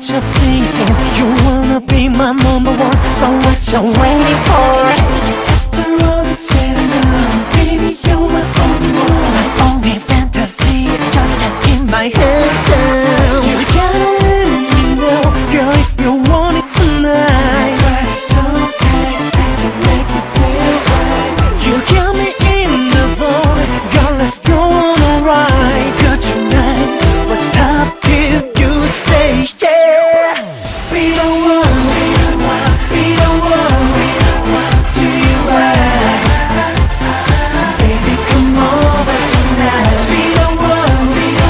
you thinking? You wanna be my number one, so what you waiting for? After all the said and done, baby, you're my only one. My only fantasy, just can't keep my hands down. You gotta let me know, girl, if you want it tonight. But it's okay, I can make you feel right. You got me in the zone, girl, let's go on a ride. Good tonight, we'll stop till you say yeah. We don't want, we don't want do you right? Baby, come over tonight. We don't want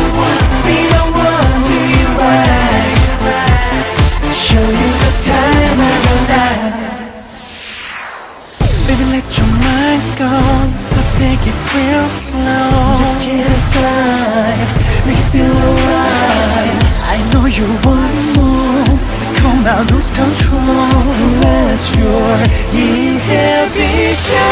do you right? Show you the time of your life. Baby, let your mind go, but take it real slow. Just get aside, make you feel alright. I know you want more, come out, lose control. Let your inhibition